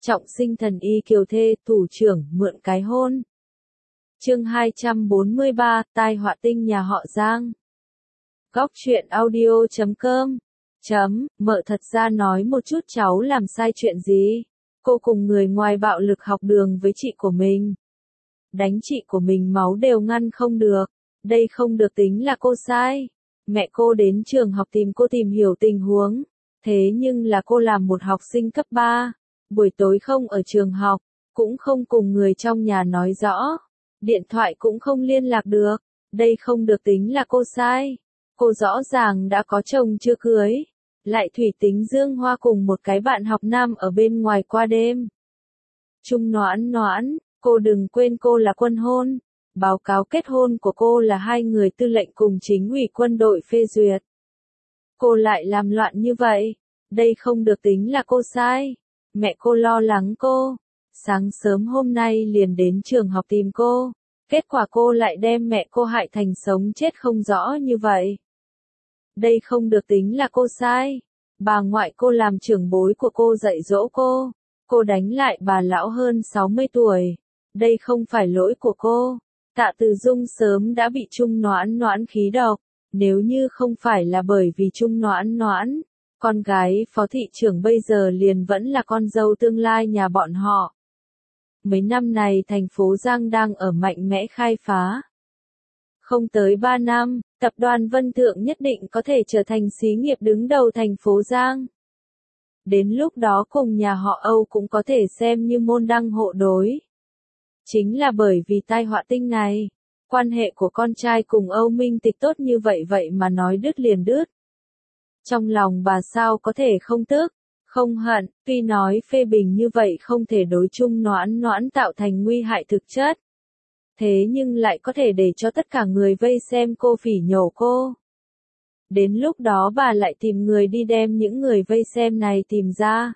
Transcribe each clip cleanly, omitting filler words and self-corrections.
Trọng sinh thần y kiều thê, thủ trưởng, mượn cái hôn. Chương 243, tai họa tinh nhà họ Giang. Góc truyện audio.com. Mợ thật ra nói một chút cháu làm sai chuyện gì? Cô cùng người ngoài bạo lực học đường với chị của mình. Đánh chị của mình máu đều ngăn không được. Đây không được tính là cô sai. Mẹ cô đến trường học tìm cô tìm hiểu tình huống. Thế nhưng là cô làm một học sinh cấp 3. Buổi tối không ở trường học, cũng không cùng người trong nhà nói rõ. Điện thoại cũng không liên lạc được. Đây không được tính là cô sai. Cô rõ ràng đã có chồng chưa cưới. Lại thủy tính dương hoa cùng một cái bạn học nam ở bên ngoài qua đêm. Trung Noãn, cô đừng quên cô là quân hôn. Báo cáo kết hôn của cô là hai người tư lệnh cùng chính ủy quân đội phê duyệt. Cô lại làm loạn như vậy. Đây không được tính là cô sai. Mẹ cô lo lắng cô. Sáng sớm hôm nay liền đến trường học tìm cô. Kết quả cô lại đem mẹ cô hại thành sống chết không rõ như vậy. Đây không được tính là cô sai. Bà ngoại cô làm trưởng bối của cô dạy dỗ cô. Cô đánh lại bà lão hơn 60 tuổi. Đây không phải lỗi của cô. Tạ Từ Dung sớm đã bị Trung Noãn khí độc. Nếu như không phải là bởi vì Trung Noãn, con gái phó thị trưởng bây giờ liền vẫn là con dâu tương lai nhà bọn họ. Mấy năm này thành phố Giang đang ở mạnh mẽ khai phá. Không tới 3 năm, tập đoàn Vân Thượng nhất định có thể trở thành xí nghiệp đứng đầu thành phố Giang. Đến lúc đó cùng nhà họ Âu cũng có thể xem như môn đăng hộ đối. Chính là bởi vì tai họa tinh này, quan hệ của con trai cùng Âu Minh Tịch tốt như vậy mà nói đứt liền đứt. Trong lòng bà sao có thể không tức, không hận, tuy nói phê bình như vậy không thể đối Trung Noãn tạo thành nguy hại thực chất. Thế nhưng lại có thể để cho tất cả người vây xem cô phỉ nhổ cô. Đến lúc đó bà lại tìm người đi đem những người vây xem này tìm ra.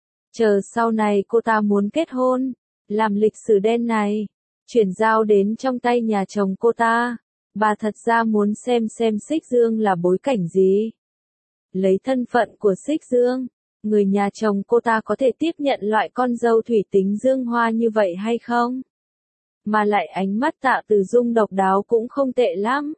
Chờ sau này cô ta muốn kết hôn, làm lịch sử đen này, chuyển giao đến trong tay nhà chồng cô ta. Bà thật ra muốn xem Xích Dương là bối cảnh gì. Lấy thân phận của Xích Dương, người nhà chồng cô ta có thể tiếp nhận loại con dâu thủy tính dương hoa như vậy hay không? Mà lại ánh mắt Tạ Từ Dung độc đáo cũng không tệ lắm.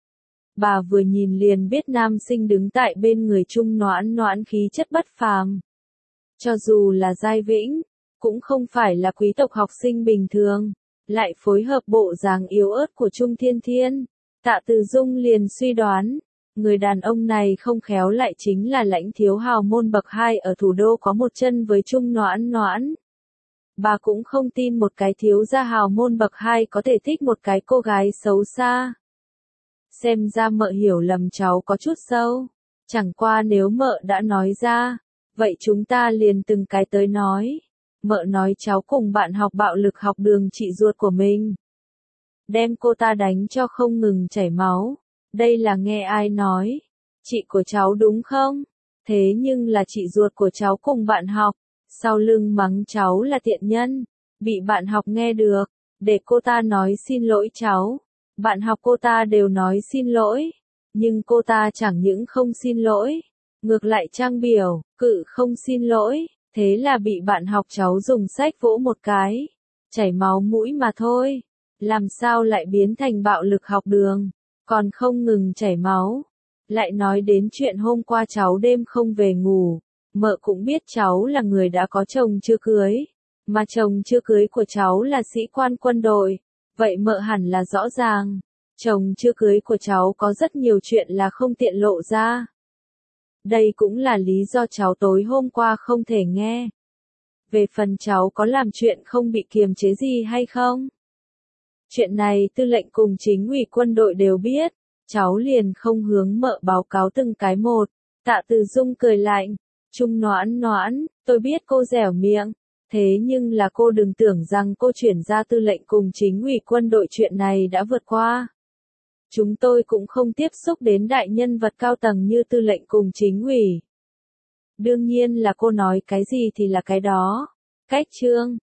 Bà vừa nhìn liền biết nam sinh đứng tại bên người Trung Noãn khí chất bất phàm. Cho dù là giai vĩnh, cũng không phải là quý tộc học sinh bình thường, lại phối hợp bộ dáng yếu ớt của Trung Thiên Thiên. Tạ Từ Dung liền suy đoán, người đàn ông này không khéo lại chính là lãnh thiếu hào môn bậc 2 ở thủ đô có một chân với Trung Noãn. Bà cũng không tin một cái thiếu gia hào môn bậc 2 có thể thích một cái cô gái xấu xa. Xem ra mợ hiểu lầm cháu có chút sâu. Chẳng qua nếu mợ đã nói ra, vậy chúng ta liền từng cái tới nói. Mợ nói cháu cùng bạn học bạo lực học đường chị ruột của mình. Đem cô ta đánh cho không ngừng chảy máu. Đây là nghe ai nói? Chị của cháu đúng không? Thế nhưng là chị ruột của cháu cùng bạn học. Sau lưng mắng cháu là tiện nhân. Bị bạn học nghe được. Để cô ta nói xin lỗi cháu. Bạn học cô ta đều nói xin lỗi. Nhưng cô ta chẳng những không xin lỗi. Ngược lại trang biểu, cự không xin lỗi. Thế là bị bạn học cháu dùng sách vỗ một cái. Chảy máu mũi mà thôi. Làm sao lại biến thành bạo lực học đường. Còn không ngừng chảy máu. Lại nói đến chuyện hôm qua cháu đêm không về ngủ. Mợ cũng biết cháu là người đã có chồng chưa cưới. Mà chồng chưa cưới của cháu là sĩ quan quân đội. Vậy mợ hẳn là rõ ràng. Chồng chưa cưới của cháu có rất nhiều chuyện là không tiện lộ ra. Đây cũng là lý do cháu tối hôm qua không thể nghe. Về phần cháu có làm chuyện không bị kiềm chế gì hay không? Chuyện này tư lệnh cùng chính ủy quân đội đều biết. Cháu liền không hướng mợ báo cáo từng cái một. Tạ Từ Dung cười lạnh. Trung Noãn, tôi biết cô dẻo miệng. Thế nhưng là cô đừng tưởng rằng cô chuyển ra tư lệnh cùng chính ủy quân đội chuyện này đã vượt qua. Chúng tôi cũng không tiếp xúc đến đại nhân vật cao tầng như tư lệnh cùng chính ủy. Đương nhiên là cô nói cái gì thì là cái đó. Cách chương.